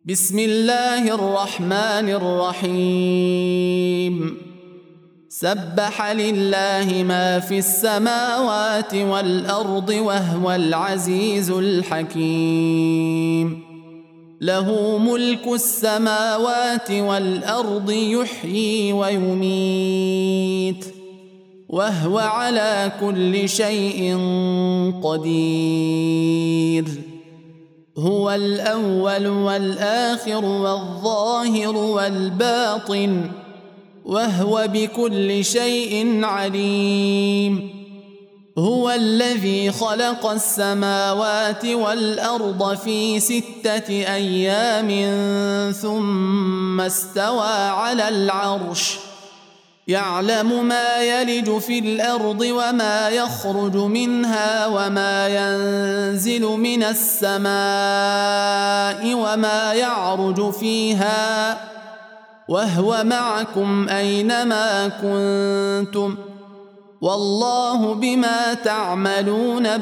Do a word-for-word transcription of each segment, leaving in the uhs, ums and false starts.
بسم الله الرحمن الرحيم سبح لله ما في السماوات والأرض وهو العزيز الحكيم له ملك السماوات والأرض يحيي ويميت وهو على كل شيء قدير هو الأول والآخر والظاهر والباطن وهو بكل شيء عليم هو الذي خلق السماوات والأرض في ستة أيام ثم استوى على العرش يعلم ما يلج في الأرض وما يخرج منها وما ينزل من السماء وما يعرج فيها وهو معكم أينما كنتم والله بما تعملون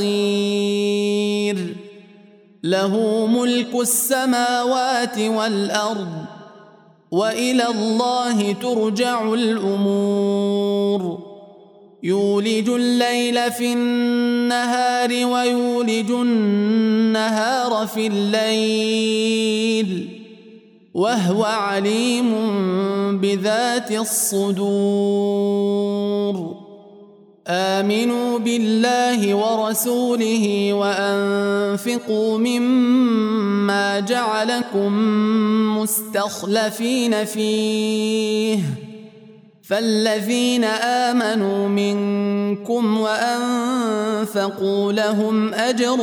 بصير له ملك السماوات والأرض وإلى الله ترجع الأمور يولج الليل في النهار ويولج النهار في الليل وهو عليم بذات الصدور آمنوا بالله ورسوله وأنفقوا مما جعلكم مستخلفين فيه فالذين آمنوا منكم وأنفقوا لهم أجر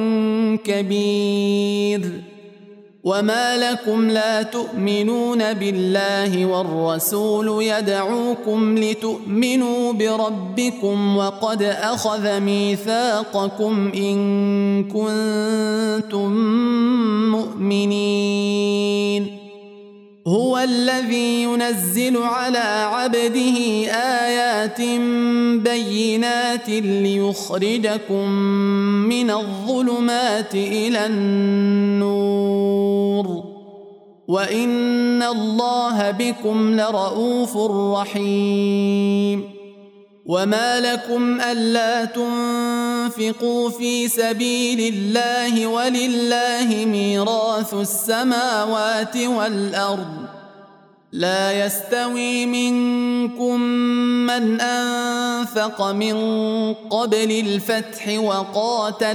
كبير وما لكم لا تؤمنون بالله والرسول يدعوكم لتؤمنوا بربكم وقد أخذ ميثاقكم إن كنتم مؤمنين هو الذي ينزل على عبده آيات بينات ليخرجكم من الظلمات إلى النور وإن الله بكم لرؤوف رحيم وما لكم ألا تنفقوا في سبيل الله ولله ميراث السماوات والأرض لا يستوي منكم من أنفق من قبل الفتح وقاتل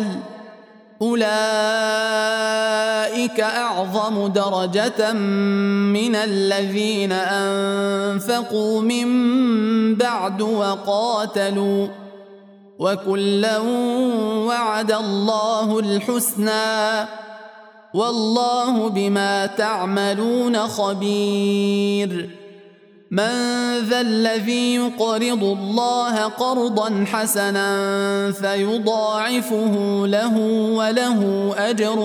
أولئك أعظم درجة من الذين أنفقوا من بعد وقاتلوا وكلا وعد الله الحسنى والله بما تعملون خبير من ذا الذي يقرض الله قرضا حسنا فيضاعفه له وله أجر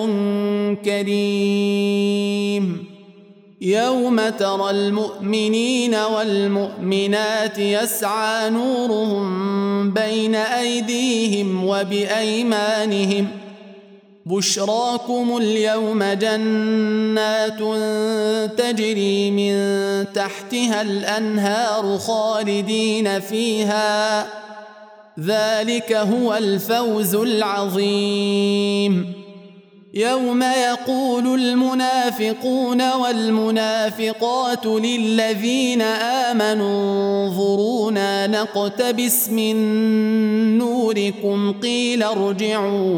كريم يوم ترى المؤمنين والمؤمنات يسعى نورهم بين أيديهم وبأيمانهم بشراكم اليوم جنات تجري من تحتها الأنهار خالدين فيها ذلك هو الفوز العظيم يوم يقول المنافقون والمنافقات للذين آمنوا انظرونا نقتبس من نوركم قيل ارجعوا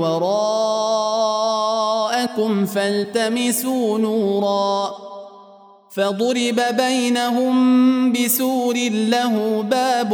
وراءكم فالتمسوا نورا فضرب بينهم بسور له باب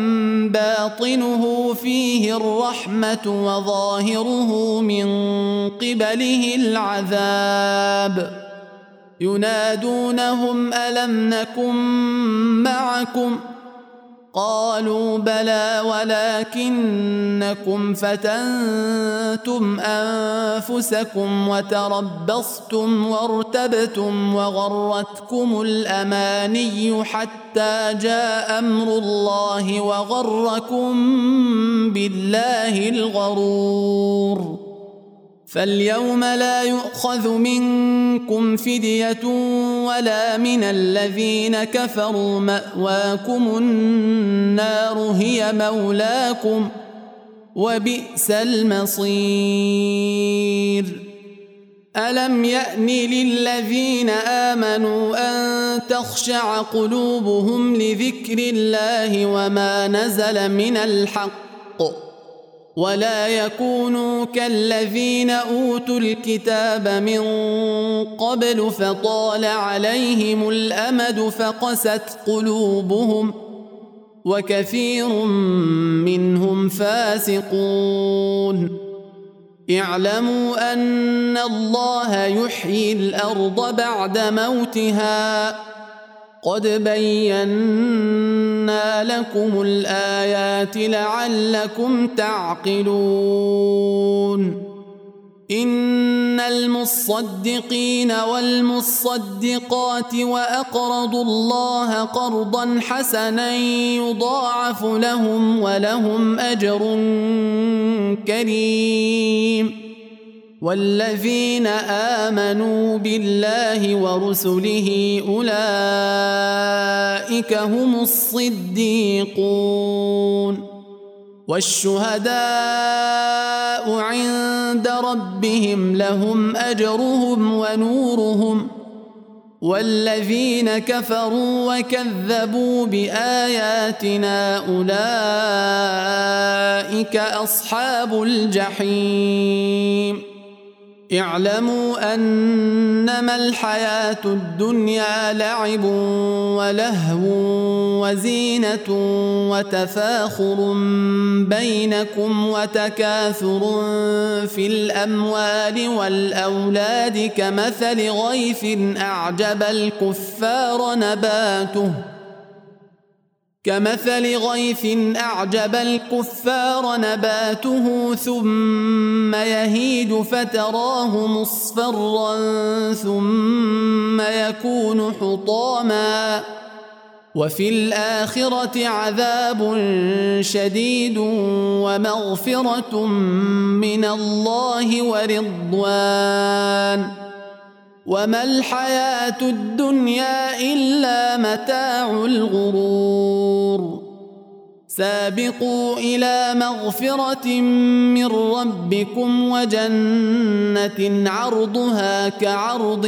باطنه فيه الرحمة وظاهره من قبله العذاب ينادونهم ألم نكن معكم قالوا بلى ولكنكم فتنتم أنفسكم وتربصتم وارتبتم وغرتكم الأماني حتى جاء أمر الله وغركم بالله الغرور فاليوم لا يؤخذ منكم فدية ولا من الذين كفروا، مأواكم النار هي مولاكم وبئس المصير. ألم يأن للذين آمنوا أن تخشع قلوبهم لذكر الله وما نزل من الحق، ولا يكونوا كالذين أوتوا الكتاب من قبل فطال عليهم الأمد فقست قلوبهم وكثير منهم فاسقون. اعلموا أن الله يحيي الأرض بعد موتها، قد بينا لكم الآيات لعلكم تعقلون. إن المصدقين والمصدقات وأقرضوا الله قرضا حسنا يضاعف لهم ولهم أجر كريم. والذين آمنوا بالله ورسله أولئك هم الصديقون والشهداء عند ربهم لهم أجرهم ونورهم. والذين كفروا وكذبوا بآياتنا أولئك أصحاب الجحيم. اعلموا أنما الحياة الدنيا لعب ولهو وزينة وتفاخر بينكم وتكاثر في الأموال والأولاد كمثل غيث أعجب الكفار نباته كمثل غيث أعجب الكفار نباته ثم يهيج فتراه مصفرا ثم يكون حطاما، وفي الآخرة عذاب شديد ومغفرة من الله ورضوان، وما الحياة الدنيا إلا متاع الغرور. سابقوا إلى مغفرة من ربكم وجنة عرضها كعرض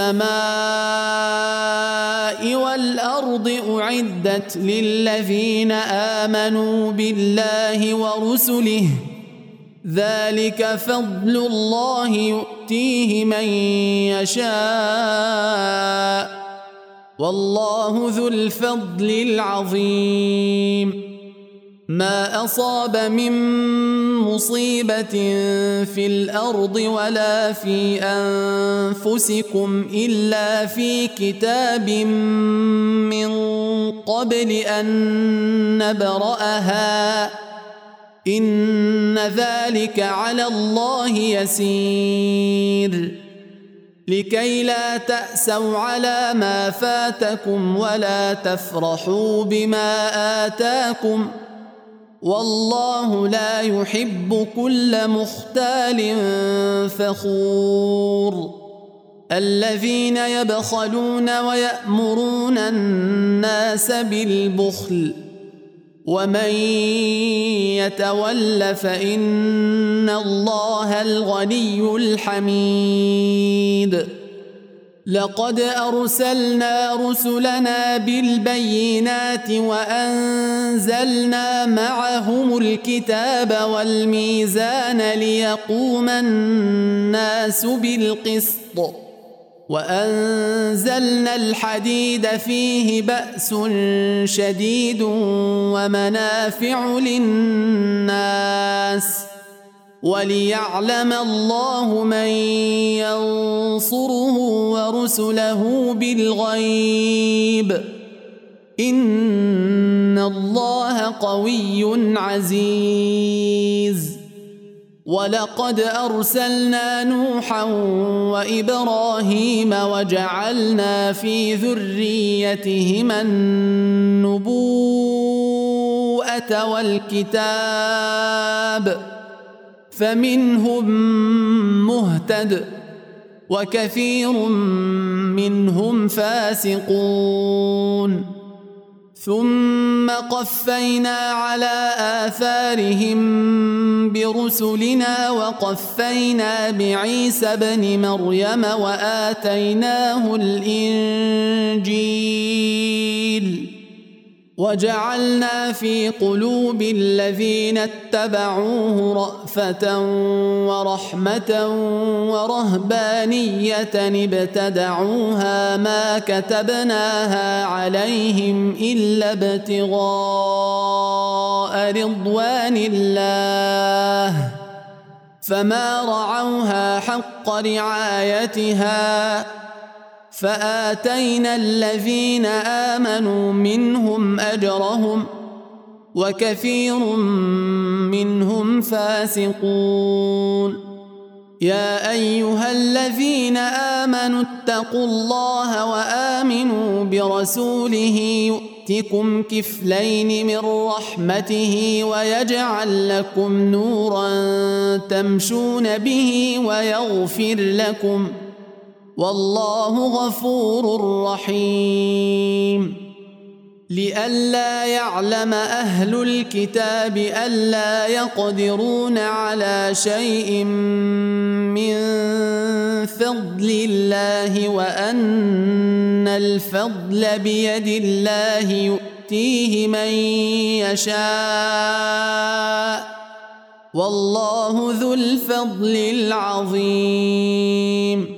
السماء والأرض أعدت للذين آمنوا بالله ورسله، ذلك فضل الله يؤتيه من يشاء والله ذو الفضل العظيم. ما أصاب من مصيبة في الأرض ولا في أنفسكم إلا في كتاب من قبل أن نبرأها إن ذلك على الله يسير. لكي لا تأسوا على ما فاتكم ولا تفرحوا بما آتاكم والله لا يحب كل مختال فخور. الذين يبخلون ويأمرون الناس بالبخل ومن يتول فإن الله الغني الحميد. لقد أرسلنا رسلنا بالبينات وأنزلنا معهم الكتاب والميزان ليقوم الناس بالقسط وأنزلنا الحديد فيه بأس شديد ومنافع للناس وليعلم الله من ينصره ورسله بالغيب إن الله قوي عزيز. ولقد أرسلنا نوحا وإبراهيم وجعلنا في ذريتهما النبوءة والكتاب فمنهم مهتد وكثير منهم فاسقون ثم قفينا على آثارهم برسلنا وقفينا بعيسى ابن مريم وآتيناه الإنجيل وجعلنا في قلوب الذين اتبعوه رأفة ورحمة ورهبانية ابتدعوها ما كتبناها عليهم إلا ابتغاء رضوان الله فما رعوها حق رعايتها فآتينا الذين آمنوا منهم أجرهم وكثير منهم فاسقون يا أيها الذين آمنوا اتقوا الله وآمنوا برسوله يؤتكم كفلين من رحمته ويجعل لكم نورا تمشون به ويغفر لكم والله غفور رحيم لئلا يعلم أهل الكتاب ألا يقدرون على شيء من فضل الله وأن الفضل بيد الله يؤتيه من يشاء والله ذو الفضل العظيم